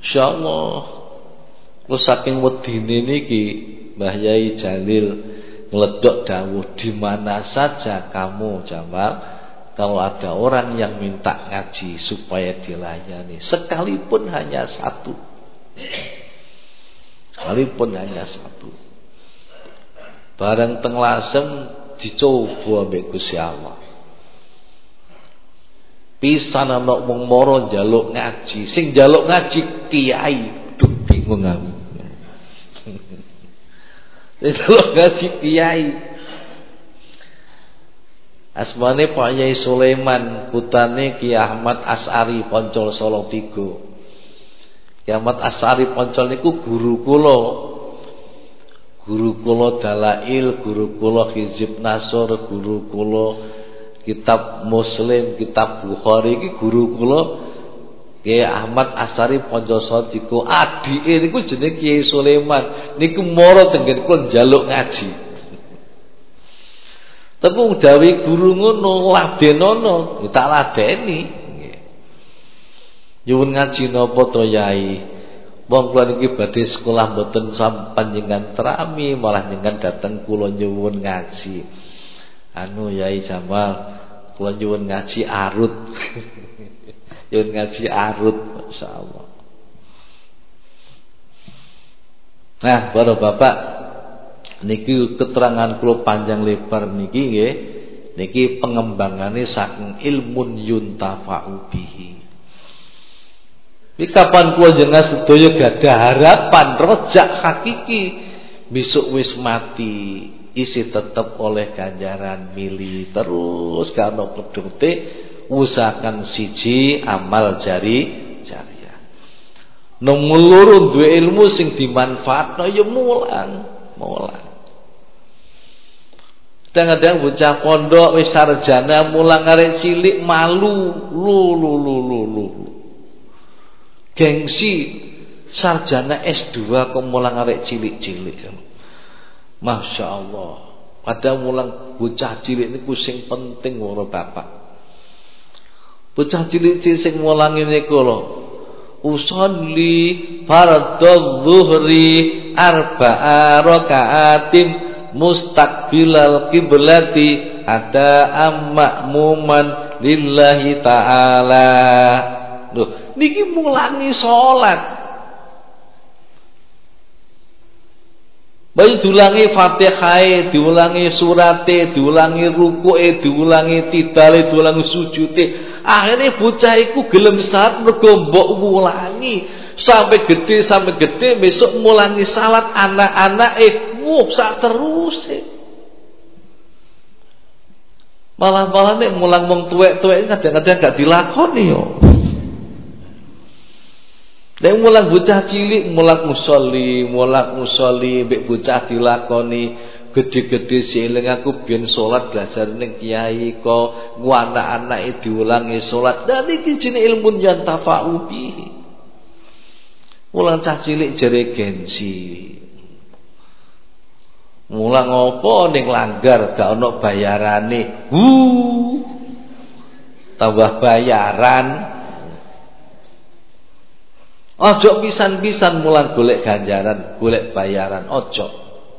Insyaallah lu saking wedine niki Mbah Yai Jalil ngeledok dawuh, di mana saja kamu Jamal, kalau ada orang yang minta ngaji supaya dilayani, sekalipun hanya satu, bareng teng lasem dicoba ambek Gusti Allah. Pisan ana wong mara njaluk ngaji, sing njaluk ngaji kiai, duh bingung aku. Njaluk ngaji kiai. Asmane Pak Yai Sulaiman, putrane Ki Ahmad As'ari Poncol Solo 3. Ki Ahmad As'ari Poncol niku guru kula. Guru kula Dalail, guru kula Hizib Nasr, guru kula Kitab Muslim, Kitab Bukhari, iki guru kula Ki Ahmad As'ari Poncol Solo 3. Adike niku jenenge Kiai Sulaiman. Niku mara tenggen kula njaluk ngaji. Tepung dawi guru ngono ladenono, tak ladeni. Nyuwun ngaji napa to Yai? Wong kula niki badhe sekolah mboten sampan jenengan trami, malah jenengan dateng kula nyuwun ngaji. Anu Yai Jamal, kula nyuwun ngaji arut. Nyuwun ngaji arut, masyaallah. Nah, para bapak, niki keterangan kula panjang lebar niki nggih, niki pengembangane saking ilmun yuntafa'u bihi. Iki kapan kula jenengan sedaya gadah harapan rojak hakiki besok wis mati isi tetep oleh ganjaran mili terus kana pedhute usahakan siji amal jariyah. Nomor loro duwe ilmu sing dimanfaatno ya mulang. Kadang-kadang bocah pondok wis sarjana mulang arek cilik malu lu. Gengsi sarjana S2 kok mulang arek cilik-cilik. Masya Allah. Padahal mulang bocah cilik niku sing penting wong bapak. Bocah cilik-cilik sing mulang niku lho. Usolli fardhu zuhri arba'a raka'atin mustaqbilal qiblati ada ma'muman lillahi ta'ala. Loh, niki mulangi salat. Bayu diulangi Fatihah, diulangi surate, diulangi rukuke, diulangi tidale, diulangi sujute. Akhirnya bocah iku gelem salat mergo mbok mulangi. Sampai gede besok mulangi salat anak-anak sak terus. Malah nek mulang wong tuwek-tuwek kadang-kadang gak dilakoni yo. Nek mulang bocah cilik mulang musolli mbek bocah dilakoni, gede-gede sieling aku biyen salat belajar ning kiai kok anak-anake diulangi salat. Dan iki jenenge ilmu yantafa'u bihi. Mulang cah cilik jere gengsi. Mulang apa ning langgar gak ono bayarane. Tambah bayaran. Ojo pisan-pisan mulang golek ganjaran, golek bayaran, ojo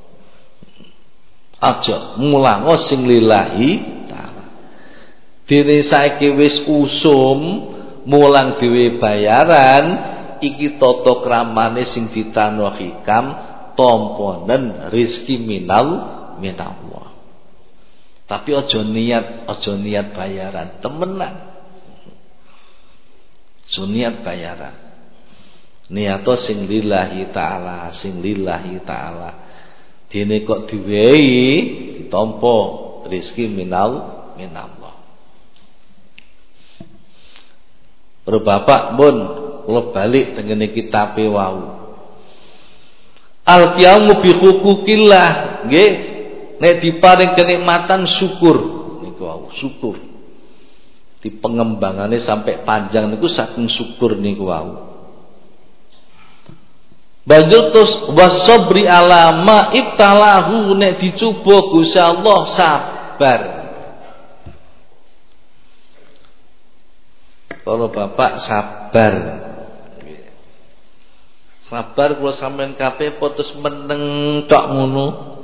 mulang sing lillahi ta'ala. Dene saiki wis usum mulang dhewe bayaran, iki tata kramane sing ditano hikam tomponen rezeki minallah. Tapi aja niat bayaran temenan. Niat bayaran. Niato sing lillahi ta'ala, Dene kok diwehi ditampa rezeki minallah. Para bapak pun kula balik tengene kitabe wau. Al-qiyamu bi hukukillah, nggih. Nek diparing kenikmatan syukur niku wau, syukur. Di pengembangane sampai panjang niku saking syukur niku wau. Bajutus wasabri alama ibtalahu, nek dicoba Gusti Allah sabar. Kalau bapak sabar. Sabar kula sampean kabeh putus meneng tok ngono.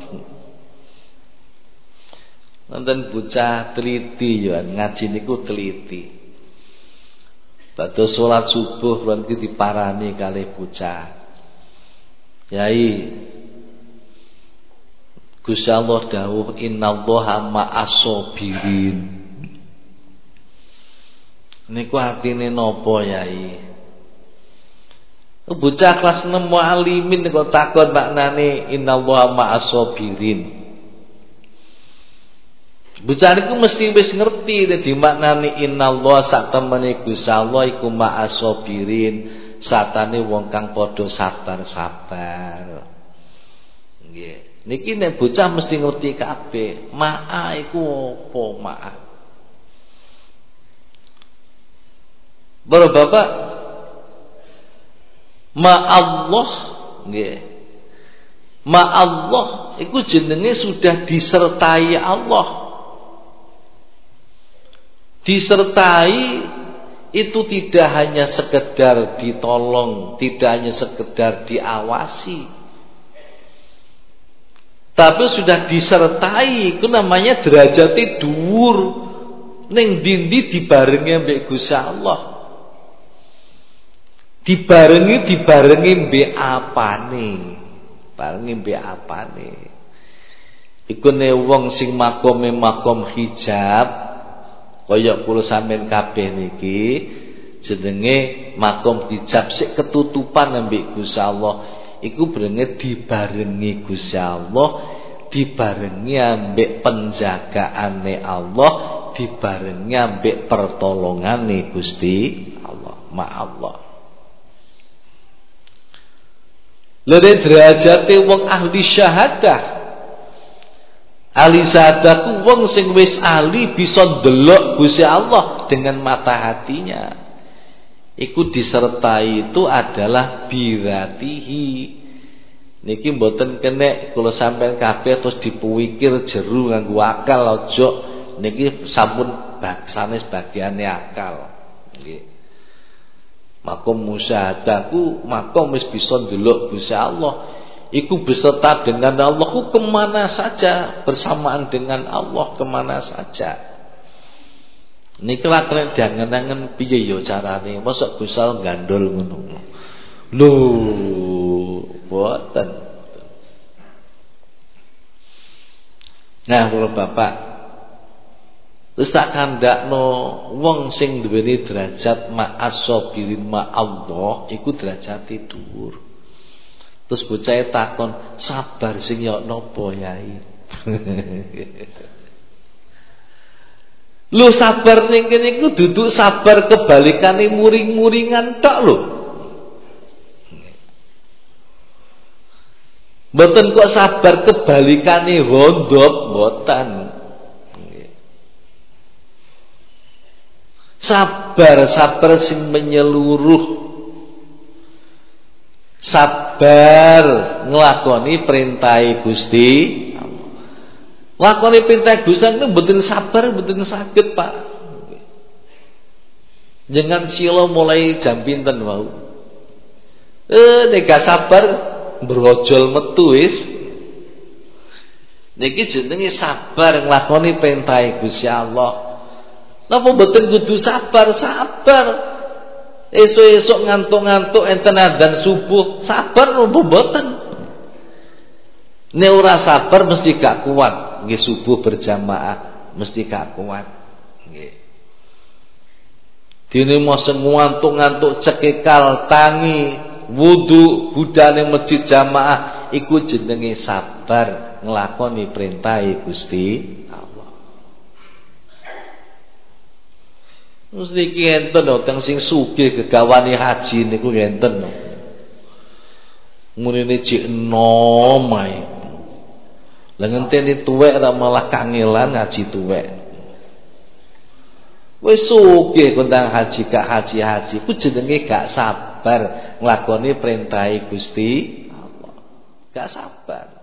Wonten bocah teliti ya ngaji niku teliti. Badhe salat subuh kula niki diparani kalih bocah. Yai Gusti Allah dawuh innallaha ma'as-sabirin. Niku artine napa Yai? Bocah kelas 6 mualimin kok takon maknane innallaha ma'as-sabirin. Bocah niku mesti wis ngerti dadi maknane innallaha sak temene Gusti Allah iku ma'as-sabirin, satane wong kang padha sabar-sabar. Nggih. Niki nek bocah mesti ngerti kabeh. Ma'a iku apa ma'a? Bapak ma'allah nggih. Ma'allah iku jenenge sudah disertai Allah. Disertai itu tidak hanya sekedar ditolong, tidak hanya sekedar diawasi. Tapi sudah disertai, itu namanya derajate dhuwur. Ning ndi dibarengi mbek Gusti Allah. Dibarengi mbek apane? Barengi mbek apane? Iku ne wong sing makome makom hijab, kaya kula sampean kabeh niki jenenge makom hijab sik ketutupan mbek Gusti Allah. Iku berenge dibarengi Gusti Allah, dibarengi ambek penjagaane Allah, dibarengi ambek pertolongane Gusti Allah, ma'allah. Lha derajate wong ahli syahadah. Ahli syahadah ku wong sing wis ahli bisa ndelok Gusti Allah dengan mata hatinya. Iku disertai itu adalah biratihi. Niki mboten kenek kula sampean kabeh terus dipuwikir jeru nganggo akal aja. Niki sampun sanes bagiane akal. Nggih. Makom musyahadaku makom wis bisa ndelok Gusti Allah. Iku beserta dengan Allah ku kemana saja, bersamaan dengan Allah kemana saja. Niki lak nek diangen-angen piye ya carane? Mosok Gusal gandol ngono. Lho, boten. Nah, kula Bapak terus tak kandakno wong sing duweni derajat ma'as-sabirin ma'allah iku derajate dhuwur. Terus bocah takon, sabar sing ya napa Yai? Lu sabar ning kene iku duduk sabar kebalikane muring-muringan tok lho. Mboten kok sabar kebalikane hondop mboten. Sabar sing menyeluruh. Sabar nglakoni perintah Gusti. Lakoni perintah Gusti itu mboten sabar, mboten saged, Pak. Jangan sila mulai jam pinten wau. Nek gak sabar brojol metu wis. Niki jenenge sabar nglakoni perintah Gusti Allah. Napa mboten kudu sabar? Sabar. Esuk-esuk ngantuk-ngantuk enten adzan subuh, sabar napa mboten? Nek ora sabar mesti gak kuat. Nggih subuh berjamaah mesti gak kuat. Nggih. Dene mosok ngantuk-ngantuk cekikal tangi wudu budane masjid jamaah iku jenenge sabar nglakoni perintah Gusti Allah. Mesti iki enten teng sing sugih gegawani haji niku enten. Munine cek enom ae. Lah ngenteni tuwek ra malah kangelan ngaji tuwek. Wis sugih kondang haji gak haji-haji ku jenenge gak sabar nglakoni perintah Gusti Allah. Gak sabar.